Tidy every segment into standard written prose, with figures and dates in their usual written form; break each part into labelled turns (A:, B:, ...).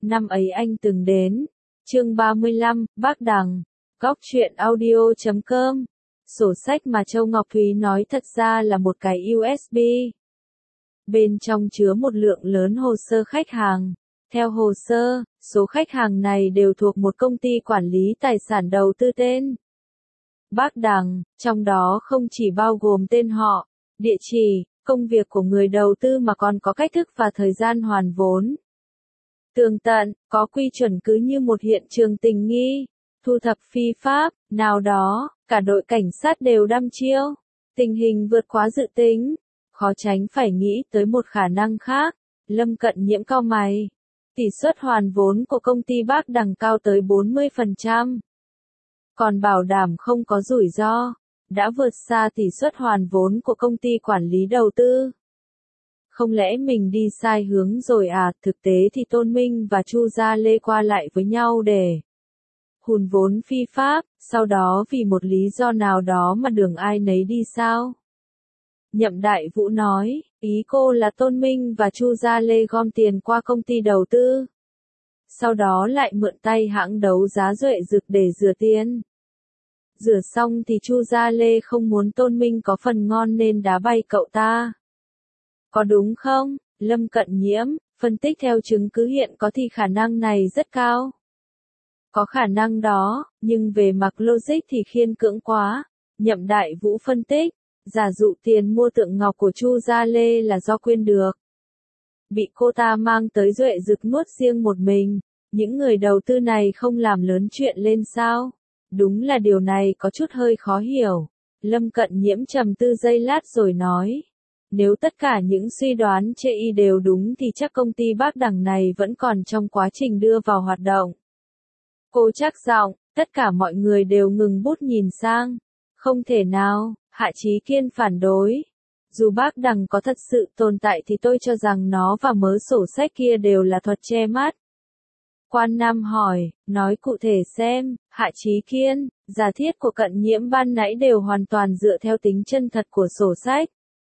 A: năm ấy anh từng đến. Chương 35, Bác Đằng. Góc truyện audio.com. Sổ sách mà Châu Ngọc Thúy nói thật ra là một cái USB. Bên trong chứa một lượng lớn hồ sơ khách hàng. Theo hồ sơ, số khách hàng này đều thuộc một công ty quản lý tài sản đầu tư tên Bác Đằng, trong đó không chỉ bao gồm tên họ, địa chỉ, công việc của người đầu tư mà còn có cách thức và thời gian hoàn vốn tường tận, có quy chuẩn cứ như một hiện trường tình nghi, thu thập phi pháp, nào đó, cả đội cảnh sát đều đăm chiêu. Tình hình vượt quá dự tính, khó tránh phải nghĩ tới một khả năng khác. Lâm Cận Nhiễm cau mày. Tỷ suất hoàn vốn của công ty Bác Đằng cao tới 40%. Còn bảo đảm không có rủi ro, đã vượt xa tỷ suất hoàn vốn của công ty quản lý đầu tư. Không lẽ mình đi sai hướng rồi à? Thực tế thì Tôn Minh và Chu Gia Lê qua lại với nhau để hùn vốn phi pháp, sau đó vì một lý do nào đó mà đường ai nấy đi sao? Nhậm Đại Vũ nói, ý cô là Tôn Minh và Chu Gia Lê gom tiền qua công ty đầu tư. Sau đó lại mượn tay hãng đấu giá Duệ Dực để rửa tiền. Rửa xong thì Chu Gia Lê không muốn Tôn Minh có phần ngon nên đá bay cậu ta. Có đúng không? Lâm Cận Nhiễm, phân tích theo chứng cứ hiện có thì khả năng này rất cao. Có khả năng đó, nhưng về mặt logic thì khiên cưỡng quá. Nhậm Đại Vũ phân tích, giả dụ tiền mua tượng ngọc của Chu Gia Lê là do quyên được. Bị cô ta mang tới Duệ Dực nuốt riêng một mình, những người đầu tư này không làm lớn chuyện lên sao? Đúng là điều này có chút hơi khó hiểu. Lâm Cận Nhiễm trầm tư giây lát rồi nói. Nếu tất cả những suy đoán chê y đều đúng thì chắc công ty Bác Đằng này vẫn còn trong quá trình đưa vào hoạt động. Cô chắc giọng, tất cả mọi người đều ngừng bút nhìn sang. Không thể nào, Hạ Chí Kiên phản đối. Dù Bác Đằng có thật sự tồn tại thì tôi cho rằng nó và mớ sổ sách kia đều là thuật che mắt. Quan Nam hỏi, nói cụ thể xem. Hạ Chí Kiên, giả thiết của Cận Nhiễm ban nãy đều hoàn toàn dựa theo tính chân thật của sổ sách.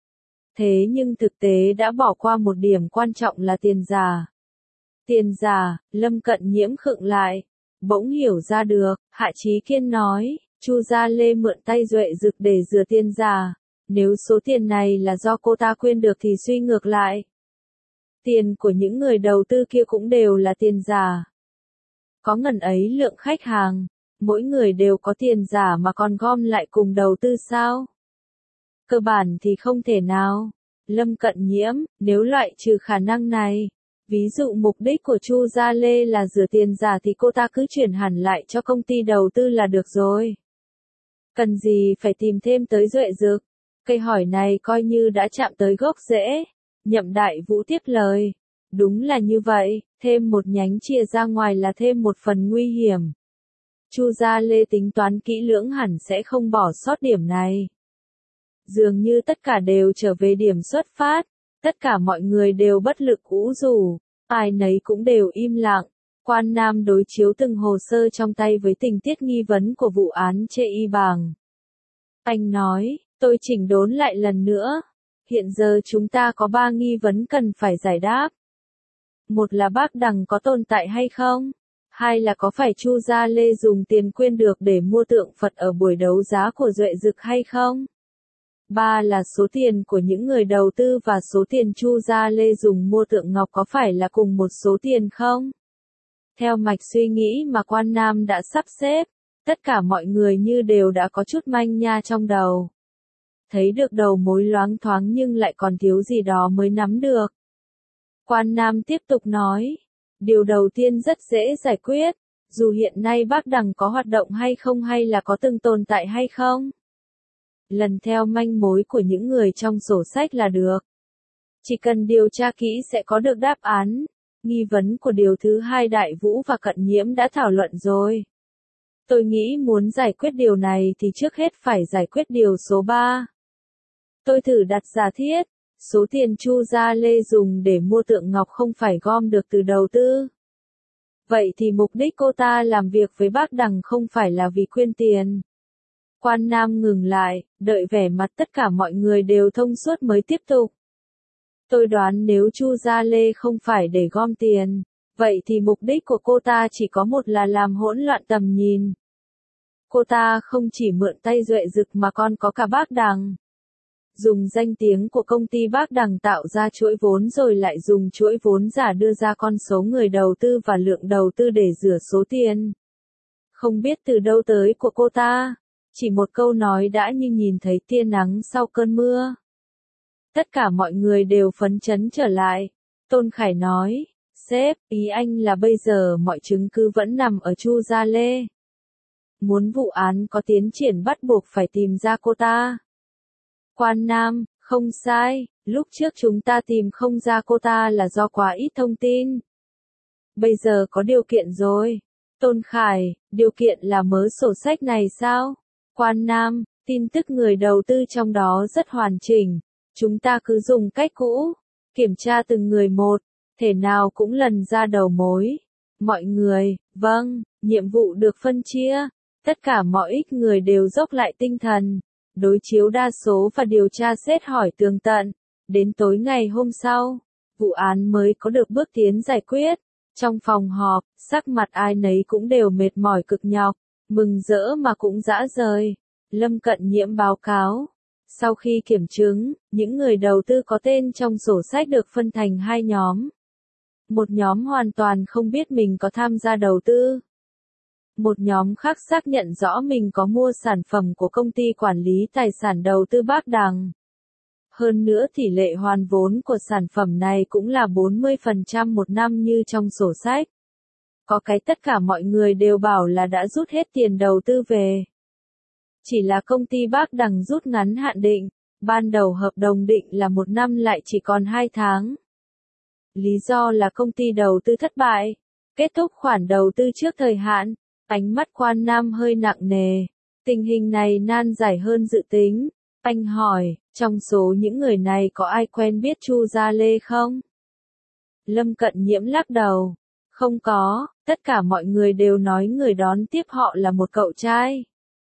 A: Thế nhưng thực tế đã bỏ qua một điểm quan trọng là tiền giả. Tiền giả, Lâm Cận Nhiễm khựng lại. Bỗng hiểu ra được, Hạ Chí Kiên nói, Chu Gia Lê mượn tay Duệ Dực để rửa tiền giả. Nếu số tiền này là do cô ta quyên được thì suy ngược lại. Tiền của những người đầu tư kia cũng đều là tiền giả. Có ngần ấy lượng khách hàng, mỗi người đều có tiền giả mà còn gom lại cùng đầu tư sao? Cơ bản thì không thể nào. Lâm Cận Nhiễm, nếu loại trừ khả năng này, ví dụ mục đích của Chu Gia Lê là rửa tiền giả thì cô ta cứ chuyển hẳn lại cho công ty đầu tư là được rồi. Cần gì phải tìm thêm tới Duệ Dực? Câu hỏi này coi như đã chạm tới gốc rễ. Nhậm Đại Vũ tiếp lời. Đúng là như vậy, thêm một nhánh chia ra ngoài là thêm một phần nguy hiểm. Chu Gia Lê tính toán kỹ lưỡng hẳn sẽ không bỏ sót điểm này. Dường như tất cả đều trở về điểm xuất phát, tất cả mọi người đều bất lực ủ rũ, ai nấy cũng đều im lặng. Quan Nam đối chiếu từng hồ sơ trong tay với tình tiết nghi vấn của vụ án chê y bàng. Anh nói, tôi chỉnh đốn lại lần nữa. Hiện giờ chúng ta có 3 nghi vấn cần phải giải đáp. Một là Bác Đằng có tồn tại hay không? Hai là có phải Chu Gia Lê dùng tiền quyên được để mua tượng Phật ở buổi đấu giá của Duệ Dực hay không? Ba là số tiền của những người đầu tư và số tiền Chu Gia Lê dùng mua tượng ngọc có phải là cùng một số tiền không? Theo mạch suy nghĩ mà Quan Nam đã sắp xếp, tất cả mọi người như đều đã có chút manh nha trong đầu. Thấy được đầu mối loáng thoáng nhưng lại còn thiếu gì đó mới nắm được. Quan Nam tiếp tục nói, điều đầu tiên rất dễ giải quyết, dù hiện nay Bác Đằng có hoạt động hay không hay là có từng tồn tại hay không. Lần theo manh mối của những người trong sổ sách là được. Chỉ cần điều tra kỹ sẽ có được đáp án. Nghi vấn của điều thứ hai Đại Vũ và Cận Nhiễm đã thảo luận rồi. Tôi nghĩ muốn giải quyết điều này thì trước hết phải giải quyết điều số 3. Tôi thử đặt giả thiết, số tiền Chu Gia Lê dùng để mua tượng ngọc không phải gom được từ đầu tư. Vậy thì mục đích cô ta làm việc với Bác Đằng không phải là vì quyên tiền. Quan Nam ngừng lại, đợi vẻ mặt tất cả mọi người đều thông suốt mới tiếp tục. Tôi đoán nếu Chu Gia Lê không phải để gom tiền, Vậy thì mục đích của cô ta chỉ có một là làm hỗn loạn tầm nhìn. Cô ta không chỉ mượn tay Duệ Dực mà còn có cả Bác Đằng. Dùng danh tiếng của công ty Bác Đằng tạo ra chuỗi vốn rồi lại dùng chuỗi vốn giả đưa ra con số người đầu tư và lượng đầu tư để rửa số tiền. Không biết từ đâu tới của cô ta. Chỉ một câu nói đã như nhìn thấy tia nắng sau cơn mưa. Tất cả mọi người đều phấn chấn trở lại. Tôn Khải nói, sếp, ý anh là bây giờ mọi chứng cứ vẫn nằm ở Chu Gia Lê. Muốn vụ án có tiến triển bắt buộc phải tìm ra cô ta. Quan Nam, không sai, lúc trước chúng ta tìm không ra cô ta là do quá ít thông tin. Bây giờ có điều kiện rồi. Tôn Khải, điều kiện là mớ sổ sách này sao? Quan Nam, tin tức người đầu tư trong đó rất hoàn chỉnh. Chúng ta cứ dùng cách cũ, kiểm tra từng người một, thể nào cũng lần ra đầu mối. Mọi người, vâng, nhiệm vụ được phân chia. Tất cả mọi ít người đều dốc lại tinh thần, đối chiếu đa số và điều tra xét hỏi tường tận. Đến tối ngày hôm sau, vụ án mới có được bước tiến giải quyết. Trong phòng họp, sắc mặt ai nấy cũng đều mệt mỏi cực nhọc, mừng rỡ mà cũng dã rời. Lâm Cận Nhiễm báo cáo. Sau khi kiểm chứng, những người đầu tư có tên trong sổ sách được phân thành hai nhóm. Một nhóm hoàn toàn không biết mình có tham gia đầu tư. Một nhóm khác xác nhận rõ mình có mua sản phẩm của công ty quản lý tài sản đầu tư Bác Đằng. Hơn nữa tỷ lệ hoàn vốn của sản phẩm này cũng là 40% một năm như trong sổ sách. Có cái tất cả mọi người đều bảo là đã rút hết tiền đầu tư về. Chỉ là công ty Bác Đằng rút ngắn hạn định, ban đầu hợp đồng định là 1 năm lại chỉ còn 2 tháng. Lý do là công ty đầu tư thất bại, kết thúc khoản đầu tư trước thời hạn. Ánh mắt Quan Nam hơi nặng nề. Tình hình này nan giải hơn dự tính. Anh hỏi, trong số những người này có ai quen biết Chu Gia Lê không? Lâm Cận Nhiễm lắc đầu. Không có, tất cả mọi người đều nói người đón tiếp họ là một cậu trai.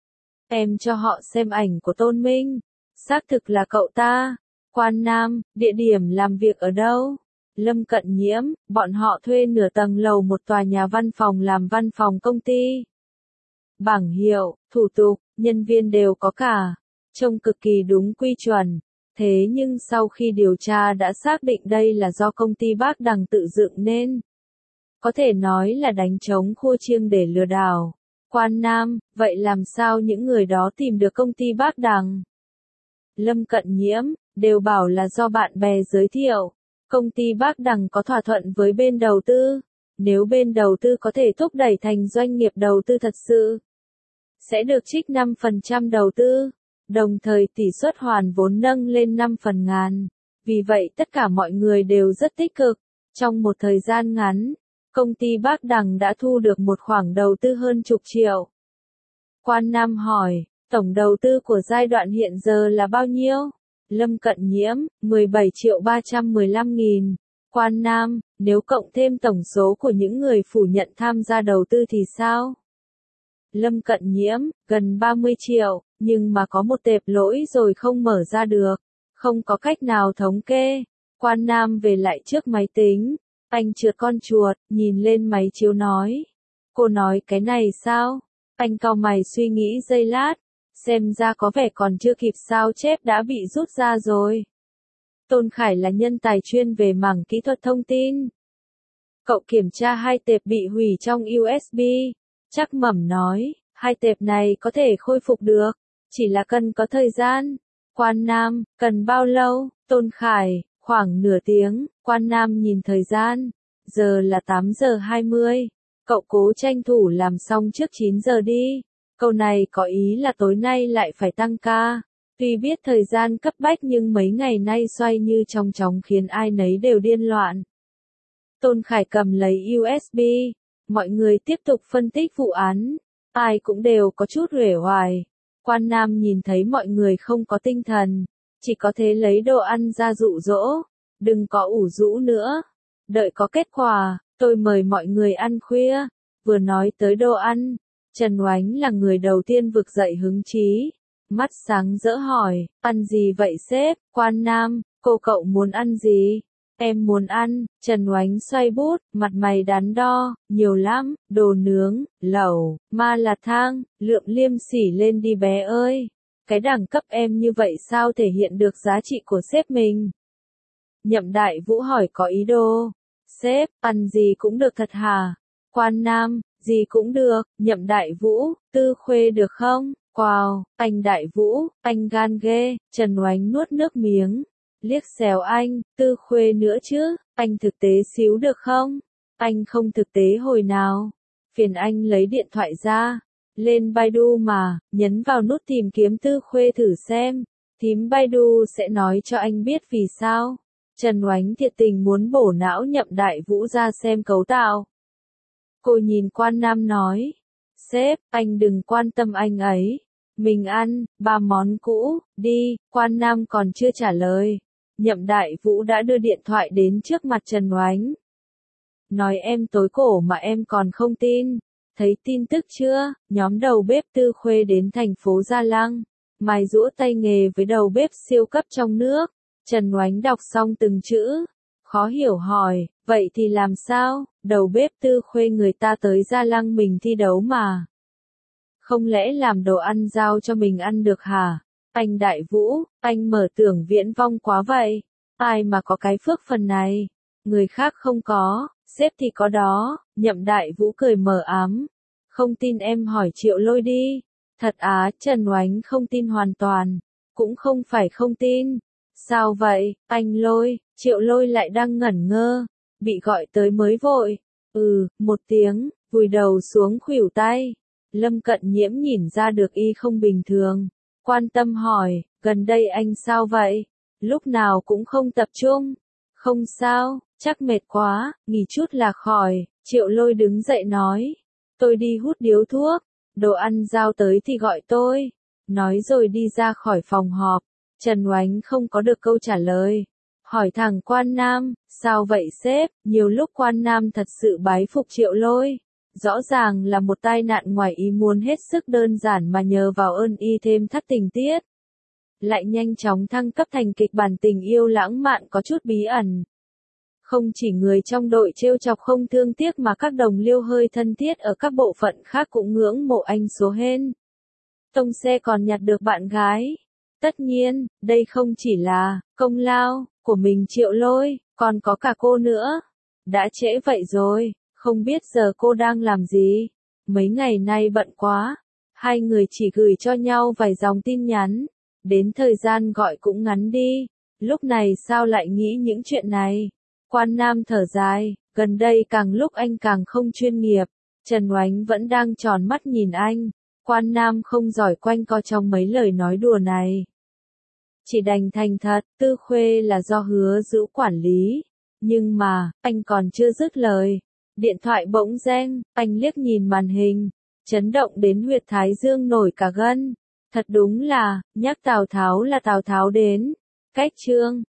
A: Em cho họ xem ảnh của Tôn Minh. Xác thực là cậu ta. Quan Nam, địa điểm làm việc ở đâu? Lâm Cận Nhiễm, bọn họ thuê nửa tầng lầu một tòa nhà văn phòng làm văn phòng công ty. Bảng hiệu, thủ tục, nhân viên đều có cả. Trông cực kỳ đúng quy chuẩn. Thế nhưng sau khi điều tra đã xác định đây là do công ty Bác Đằng tự dựng nên. Có thể nói là đánh trống khua chiêng để lừa đảo. Quan Nam, vậy làm sao những người đó tìm được công ty Bác Đằng? Lâm Cận Nhiễm, đều bảo là do bạn bè giới thiệu. Công ty Bác Đằng có thỏa thuận với bên đầu tư. Nếu bên đầu tư có thể thúc đẩy thành doanh nghiệp đầu tư thật sự, sẽ được trích 5% đầu tư. Đồng thời tỷ suất hoàn vốn nâng lên 5/1000. Vì vậy tất cả mọi người đều rất tích cực. Trong một thời gian ngắn, công ty Bác Đằng đã thu được một khoản đầu tư hơn chục triệu. Quan Nam hỏi, tổng đầu tư của giai đoạn hiện giờ là bao nhiêu? Lâm Cận Nhiễm, 17.315.000. Quan Nam, nếu cộng thêm tổng số của những người phủ nhận tham gia đầu tư thì sao? Lâm Cận Nhiễm, gần 30 triệu, nhưng mà có một tệp lỗi rồi không mở ra được. Không có cách nào thống kê. Quan Nam về lại trước máy tính. Anh trượt con chuột, nhìn lên máy chiếu nói. Cô nói cái này sao? Anh cau mày suy nghĩ giây lát. Xem ra có vẻ còn chưa kịp sao chép đã bị rút ra rồi. Tôn Khải là nhân tài chuyên về mảng kỹ thuật thông tin. Cậu kiểm tra 2 tệp bị hủy trong USB. Trắc Mẩm nói, 2 tệp này có thể khôi phục được, chỉ là cần có thời gian. Quan Nam, cần bao lâu? Tôn Khải, khoảng nửa tiếng. Quan Nam nhìn thời gian, giờ là 8:20. Cậu cố tranh thủ làm xong trước 9 giờ đi. Câu này có ý là tối nay lại phải tăng ca. Tuy biết thời gian cấp bách nhưng mấy ngày nay xoay như trong chóng khiến ai nấy đều điên loạn. Tôn Khải cầm lấy USB. Mọi người tiếp tục phân tích vụ án. Ai cũng đều có chút uể oải. Quan Nam nhìn thấy mọi người không có tinh thần. Chỉ có thể lấy đồ ăn ra dụ dỗ. Đừng có ủ rũ nữa. Đợi có kết quả, tôi mời mọi người ăn khuya. Vừa nói tới đồ ăn, Trần Oánh là người đầu tiên vực dậy hứng chí. Mắt sáng rỡ hỏi, ăn gì vậy sếp? Quan Nam, cô cậu muốn ăn gì? Em muốn ăn, Trần Oánh xoay bút, mặt mày đắn đo, nhiều lắm, đồ nướng, lẩu, ma là thang, lượng liêm sỉ lên đi bé ơi. Cái đẳng cấp em như vậy sao thể hiện được giá trị của sếp mình? Nhậm Đại Vũ hỏi có ý đồ. Sếp, ăn gì cũng được thật hả? Quan Nam, gì cũng được, Nhậm Đại Vũ, Tư Khuê được không? Wow, anh Đại Vũ, anh gan ghê, Trần Oánh nuốt nước miếng. Liếc xéo anh, Tư Khuê nữa chứ, anh thực tế xíu được không? Anh không thực tế hồi nào. Phiền anh lấy điện thoại ra. Lên Baidu mà, nhấn vào nút tìm kiếm Tư Khuê thử xem. Thím Baidu sẽ nói cho anh biết vì sao. Trần Oánh thiệt tình muốn bổ não Nhậm Đại Vũ ra xem cấu tạo. Cô nhìn Quan Nam nói. Sếp, anh đừng quan tâm anh ấy. Mình ăn, 3 món cũ, đi, Quan Nam còn chưa trả lời. Nhậm Đại Vũ đã đưa điện thoại đến trước mặt Trần Oánh. Nói em tối cổ mà em còn không tin. Thấy tin tức chưa, nhóm đầu bếp Tư Khuê đến thành phố Gia Lăng. Mài giũa tay nghề với đầu bếp siêu cấp trong nước. Trần Oánh đọc xong từng chữ. Khó hiểu hỏi, vậy thì làm sao, đầu bếp Tư Khuê người ta tới Gia Lăng mình thi đấu mà. Không lẽ làm đồ ăn giao cho mình ăn được hả? Anh Đại Vũ, anh mở tưởng viễn vong quá vậy. Ai mà có cái phước phần này? Người khác không có, sếp thì có đó. Nhậm Đại Vũ cười mờ ám. Không tin em hỏi Triệu Lôi đi. Thật á, Trần Oánh không tin hoàn toàn. Cũng không phải không tin. Sao vậy, anh Lôi? Triệu Lôi lại đang ngẩn ngơ. Bị gọi tới mới vội. Một tiếng, vùi đầu xuống khuỷu tay. Lâm Cận Nhiễm nhìn ra được y không bình thường. Quan tâm hỏi, gần đây anh sao vậy? Lúc nào cũng không tập trung. Không sao, chắc mệt quá, nghỉ chút là khỏi. Triệu Lôi đứng dậy nói. Tôi đi hút điếu thuốc. Đồ ăn giao tới thì gọi tôi. Nói rồi đi ra khỏi phòng họp. Trần Oánh không có được câu trả lời. Hỏi thẳng Quan Nam, sao vậy sếp? Nhiều lúc Quan Nam thật sự bái phục Triệu Lôi. Rõ ràng là một tai nạn ngoài ý muốn hết sức đơn giản mà nhờ vào ơn y thêm thắt tình tiết. Lại nhanh chóng thăng cấp thành kịch bản tình yêu lãng mạn có chút bí ẩn. Không chỉ người trong đội trêu chọc không thương tiếc mà các đồng liêu hơi thân thiết ở các bộ phận khác cũng ngưỡng mộ anh số hên. Tông xe còn nhặt được bạn gái. Tất nhiên, đây không chỉ là công lao của mình Triệu Lôi, còn có cả cô nữa. Đã trễ vậy rồi, không biết giờ cô đang làm gì. Mấy ngày nay bận quá. Hai người chỉ gửi cho nhau vài dòng tin nhắn. Đến thời gian gọi cũng ngắn đi. Lúc này sao lại nghĩ những chuyện này? Quan Nam thở dài, gần đây càng lúc anh càng không chuyên nghiệp. Trần Oánh vẫn đang tròn mắt nhìn anh. Quan Nam không giỏi quanh co trong mấy lời nói đùa này. Chỉ đành thành thật, Tư Khuê là do Hứa Dữu quản lý. Nhưng mà, anh còn chưa dứt lời. Điện thoại bỗng reng, anh liếc nhìn màn hình. Chấn động đến huyệt thái dương nổi cả gân. Thật đúng là, nhắc Tào Tháo là Tào Tháo đến. Cách chương